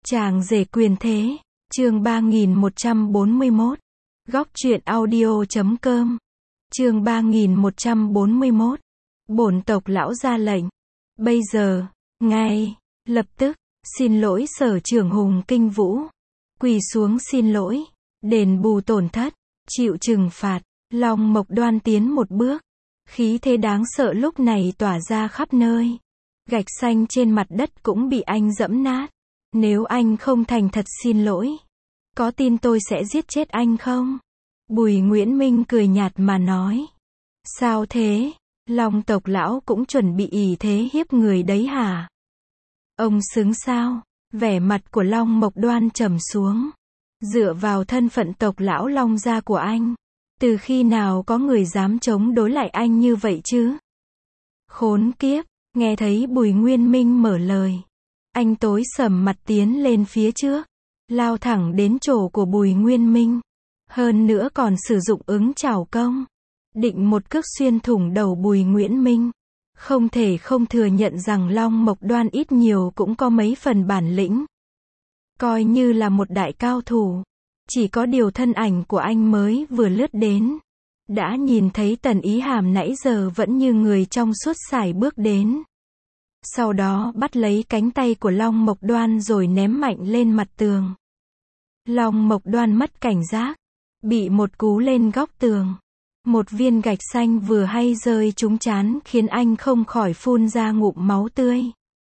Chàng rể quyền thế, chương 3141. Góc truyện audio.com. Chương 3141. Bổn tộc lão ra lệnh. Bây giờ, ngay, lập tức, xin lỗi Sở Trưởng Hùng Kinh Vũ. Quỳ xuống xin lỗi, đền bù tổn thất, chịu trừng phạt. Long Mộc Đoan tiến một bước. Khí thế đáng sợ lúc này tỏa ra khắp nơi. Gạch xanh trên mặt đất cũng bị anh dẫm nát. Nếu anh không thành thật xin lỗi, có tin tôi sẽ giết chết anh không? Bùi Nguyễn Minh cười nhạt mà nói. Sao thế? Long tộc lão cũng chuẩn bị ỷ thế hiếp người đấy hả? Ông xứng sao? Vẻ mặt của Long Mộc Đoan trầm xuống. Dựa vào thân phận tộc lão Long gia của anh, từ khi nào có người dám chống đối lại anh như vậy chứ? Khốn kiếp, nghe thấy Bùi Nguyên Minh mở lời. Anh tối sầm mặt tiến lên phía trước, lao thẳng đến chỗ của Bùi Nguyên Minh. Hơn nữa còn sử dụng ứng chảo công, định một cước xuyên thủng đầu Bùi Nguyễn Minh. Không thể không thừa nhận rằng Long Mộc Đoan ít nhiều cũng có mấy phần bản lĩnh. Coi như là một đại cao thủ. Chỉ có điều thân ảnh của anh mới vừa lướt đến, đã nhìn thấy Tần Ý Hàm nãy giờ vẫn như người trong suốt sải bước đến. Sau đó bắt lấy cánh tay của Long Mộc Đoan rồi ném mạnh lên mặt tường. Long Mộc Đoan mất cảnh giác, bị một cú lên góc tường. Một viên gạch xanh vừa hay rơi trúng trán khiến anh không khỏi phun ra ngụm máu tươi.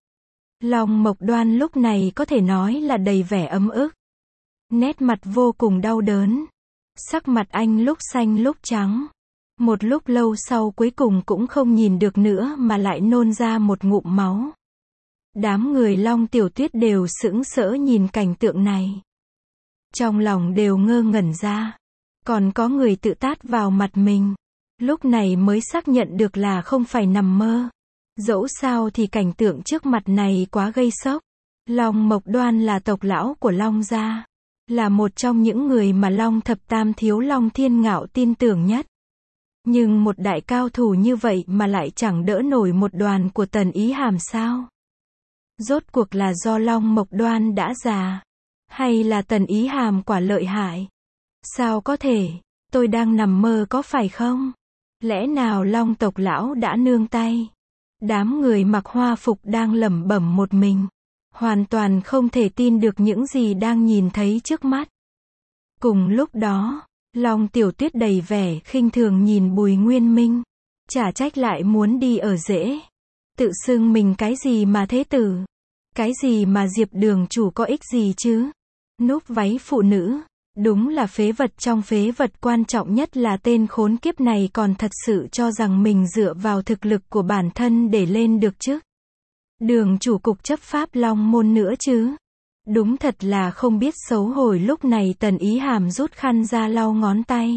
Long Mộc Đoan lúc này có thể nói là đầy vẻ ấm ức. Nét mặt vô cùng đau đớn. Sắc mặt anh lúc xanh lúc trắng. Một lúc lâu sau cuối cùng cũng không nhìn được nữa mà lại nôn ra một ngụm máu. Đám người Long Tiểu Tuyết đều sững sỡ nhìn cảnh tượng này. Trong lòng đều ngơ ngẩn ra. Còn có người tự tát vào mặt mình. Lúc này mới xác nhận được là không phải nằm mơ. Dẫu sao thì cảnh tượng trước mặt này quá gây sốc. Long Mộc Đoan là tộc lão của Long gia. Là một trong những người mà Long Thập Tam Thiếu Long Thiên Ngạo tin tưởng nhất. Nhưng một đại cao thủ như vậy mà lại chẳng đỡ nổi một đoàn của Tần Ý Hàm sao? Rốt cuộc là do Long Mộc Đoan đã già? Hay là Tần Ý Hàm quả lợi hại? Sao có thể? Tôi đang nằm mơ có phải không? Lẽ nào Long tộc lão đã nương tay? Đám người mặc hoa phục đang lẩm bẩm một mình. Hoàn toàn không thể tin được những gì đang nhìn thấy trước mắt. Cùng lúc đó, Long Tiểu Tuyết đầy vẻ khinh thường nhìn Bùi Nguyên Minh. Chả trách lại muốn đi ở rễ. Tự xưng mình cái gì mà thế tử? Cái gì mà Diệp Đường chủ có ích gì chứ? Núp váy phụ nữ. Đúng là phế vật trong phế vật, quan trọng nhất là tên khốn kiếp này còn thật sự cho rằng mình dựa vào thực lực của bản thân để lên được chức Đường chủ cục chấp pháp Long môn nữa chứ. Đúng thật là không biết xấu hổ. Lúc này Tần Ý Hàm rút khăn ra lau ngón tay.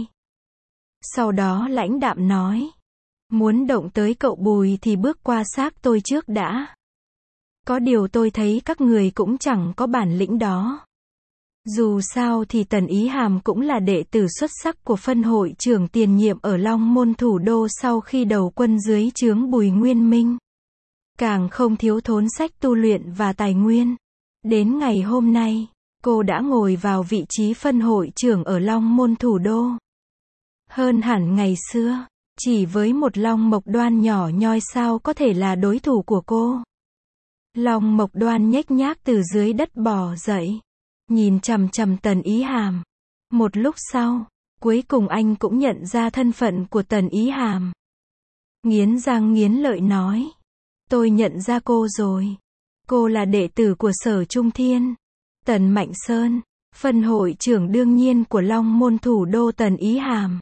Sau đó lãnh đạm nói. Muốn động tới cậu Bùi thì bước qua xác tôi trước đã. Có điều tôi thấy các người cũng chẳng có bản lĩnh đó. Dù sao thì Tần Ý Hàm cũng là đệ tử xuất sắc của phân hội trưởng tiền nhiệm ở Long môn thủ đô sau khi đầu quân dưới trướng Bùi Nguyên Minh. Càng không thiếu thốn sách tu luyện và tài nguyên. Đến ngày hôm nay, cô đã ngồi vào vị trí phân hội trưởng ở Long môn thủ đô. Hơn hẳn ngày xưa, chỉ với một Long Mộc Đoan nhỏ nhoi sao có thể là đối thủ của cô. Long Mộc Đoan nhếch nhác từ dưới đất bò dậy. Nhìn chằm chằm Tần Ý Hàm. Một lúc sau, cuối cùng anh cũng nhận ra thân phận của Tần Ý Hàm. Nghiến răng nghiến lợi nói. Tôi nhận ra cô rồi. Cô là đệ tử của Sở Trung Thiên. Tần Mạnh Sơn, phân hội trưởng đương nhiên của Long môn thủ đô Tần Ý Hàm.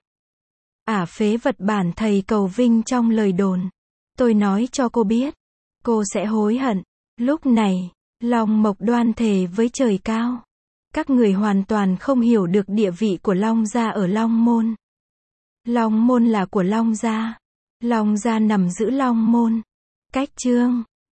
Phế vật bản thầy cầu vinh trong lời đồn. Tôi nói cho cô biết. Cô sẽ hối hận. Lúc này, Long Mộc Đoan thề với trời cao. Các người hoàn toàn không hiểu được địa vị của Long gia ở Long môn. Long môn là của Long gia. Long gia nằm giữ Long môn. Cách chương